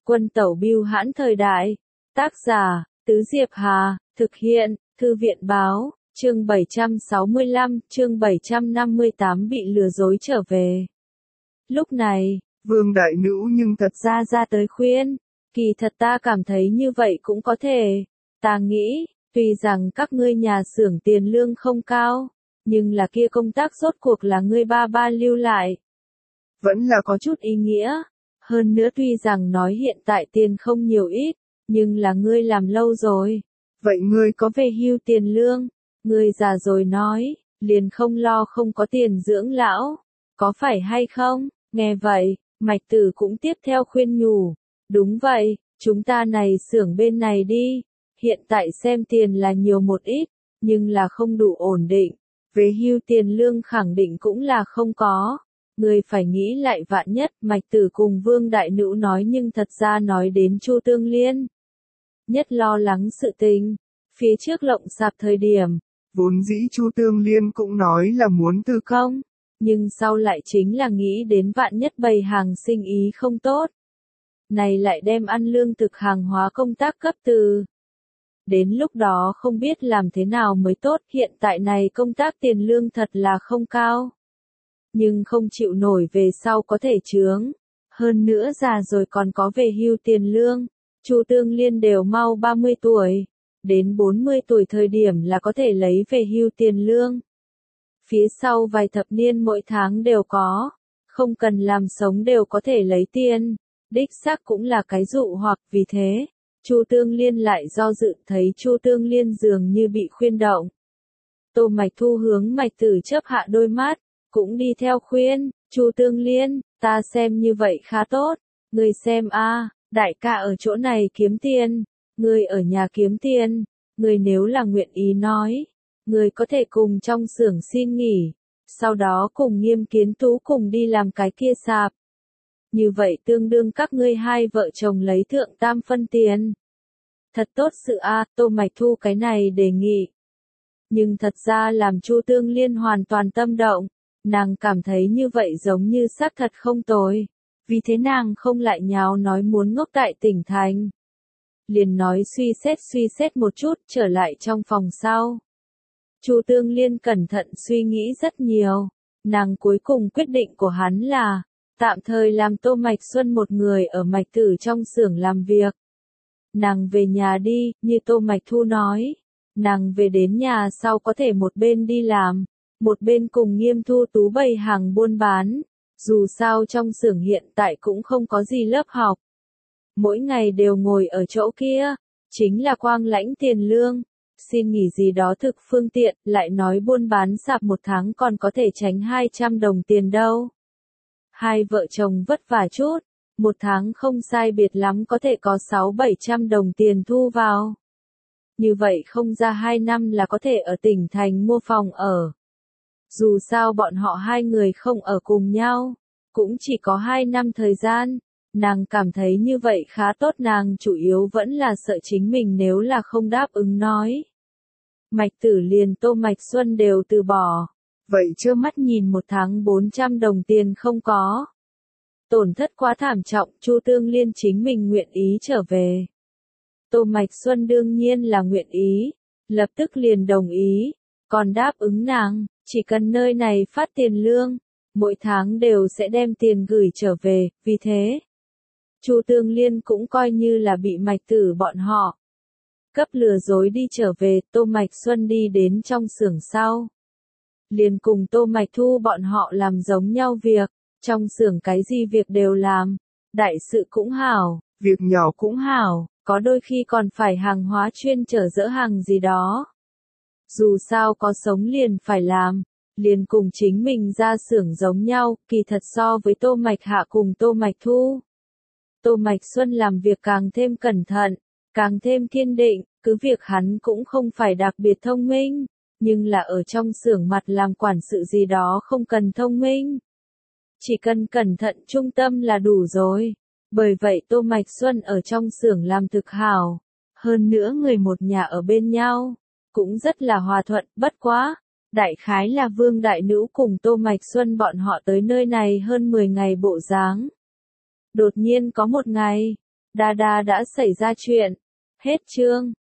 Quân tẩu bưu hãn thời đại. Tác giả, Tứ Diệp Hà, thực hiện, Thư viện báo, chương 765, chương 758 bị lừa dối trở về. Lúc này, Vương đại nữ nhưng thật ra tới khuyên, kỳ thật ta cảm thấy như vậy cũng có thể. Ta nghĩ, tuy rằng các ngươi nhà xưởng tiền lương không cao, nhưng là kia công tác rốt cuộc là ngươi ba lưu lại. vẫn là có Chút ý nghĩa. Hơn nữa tuy rằng nói hiện tại tiền không nhiều ít, nhưng là ngươi làm lâu rồi. Vậy ngươi có về hưu tiền lương, ngươi già rồi nói, liền không lo không có tiền dưỡng lão. Có phải hay không? Nghe vậy, Mạch Tử cũng tiếp theo khuyên nhủ. Đúng vậy, chúng ta này xưởng bên này đi. Hiện tại xem tiền là nhiều một ít, nhưng là không đủ ổn định. Về hưu tiền lương khẳng định cũng là không có. Người phải nghĩ lại vạn nhất. Mạch Tử cùng Vương Đại Nữ nói nhưng thật ra nói đến Chu Tương Liên. Nhất lo lắng sự tình. Phía trước lộng sạp thời điểm, vốn dĩ Chu Tương Liên cũng nói là muốn từ công, nhưng sau lại chính là nghĩ đến vạn nhất bày hàng sinh ý không tốt. Này lại đem ăn lương thực hàng hóa công tác cấp từ. Đến lúc đó không biết làm thế nào mới tốt, hiện tại này công tác tiền lương thật là không cao. Nhưng không chịu nổi về sau có thể chướng. Hơn nữa già rồi còn có về hưu tiền lương. Chu Tương Liên đều mau 30 tuổi. Đến 40 tuổi thời điểm là có thể lấy về hưu tiền lương. Phía sau vài thập niên mỗi tháng đều có. Không cần làm sống đều có thể lấy tiền. Đích xác cũng là cái dụ hoặc vì thế. Chu Tương Liên lại do dự thấy Chu Tương Liên dường như bị khuyên động. Tô Mạch Thu hướng Mạch Tử chớp hạ đôi mắt, cũng đi theo khuyên, Chu Tương Liên, ta xem như vậy khá tốt, ngươi xem a, đại ca ở chỗ này kiếm tiền, ngươi ở nhà kiếm tiền, ngươi nếu là nguyện ý nói, ngươi có thể cùng trong xưởng xin nghỉ, sau đó cùng Nghiêm Kiến Tú cùng đi làm cái kia sạp. Như vậy tương đương các ngươi hai vợ chồng lấy thượng tam phân tiền. Thật tốt sự a, Tô Mạch Thu cái này đề nghị. Nhưng thật ra làm Chu Tương Liên hoàn toàn tâm động, nàng cảm thấy như vậy giống như xác thật không tồi. Vì thế nàng không lại nháo nói muốn ngốc tại tỉnh thành. Liền nói suy xét một chút trở lại trong phòng sau. Chu Tương Liên cẩn thận suy nghĩ rất nhiều. Nàng cuối cùng quyết định của hắn là tạm thời làm Tô Mạch Xuân một người ở Mạch Tử trong xưởng làm việc. Nàng về nhà đi, như Tô Mạch Thu nói. Nàng về đến nhà sau có thể một bên đi làm, một bên cùng Nghiêm Thu Tú bày hàng buôn bán. Dù sao trong xưởng hiện tại cũng không có gì lớp học. Mỗi ngày đều ngồi ở chỗ kia, chính là quang lãnh tiền lương. Xin nghỉ gì đó thực phương tiện, lại nói buôn bán sạp một tháng còn có thể tránh 200 đồng tiền đâu. Hai vợ chồng vất vả chút, một tháng không sai biệt lắm có thể có 600-700 đồng tiền thu vào. Như vậy không ra 2 năm là có thể ở tỉnh thành mua phòng ở. Dù sao bọn họ hai người không ở cùng nhau, cũng chỉ có 2 năm thời gian, nàng cảm thấy như vậy khá tốt, nàng chủ yếu vẫn là sợ chính mình nếu là không đáp ứng nói. Mạch Tử liền Tô Mạch Xuân đều từ bỏ, vậy trơ mắt nhìn một tháng 400 đồng tiền không có. Tổn thất quá thảm trọng, Chu Tương Liên chính mình nguyện ý trở về. Tô Mạch Xuân đương nhiên là nguyện ý, lập tức liền đồng ý, còn đáp ứng nàng, chỉ cần nơi này phát tiền lương, mỗi tháng đều sẽ đem tiền gửi trở về, vì thế, Chu Tương Liên cũng coi như là bị Mạch Tử bọn họ cấp lừa dối đi trở về. Tô Mạch Xuân đi đến trong xưởng sau, liền cùng Tô Mạch Thu bọn họ làm giống nhau việc, trong xưởng cái gì việc đều làm, đại sự cũng hảo, việc nhỏ cũng hảo, có đôi khi còn phải hàng hóa chuyên chở dỡ hàng gì đó. Dù sao có sống liền phải làm, liền cùng chính mình ra xưởng giống nhau, kỳ thật so với Tô Mạch Hạ cùng Tô Mạch Thu. Tô Mạch Xuân làm việc càng thêm cẩn thận, càng thêm kiên định, cứ việc hắn cũng không phải đặc biệt thông minh, nhưng là ở trong xưởng mặt làm quản sự gì đó không cần thông minh. Chỉ cần cẩn thận trung tâm là đủ rồi. Bởi vậy Tô Mạch Xuân ở trong xưởng làm thực hảo. Hơn nữa người một nhà ở bên nhau, cũng rất là hòa thuận, bất quá. Đại khái là Vương Đại Nữ cùng Tô Mạch Xuân bọn họ tới nơi này hơn 10 ngày bộ dáng. Đột nhiên có một ngày, Đa đa đã xảy ra chuyện. Hết chương.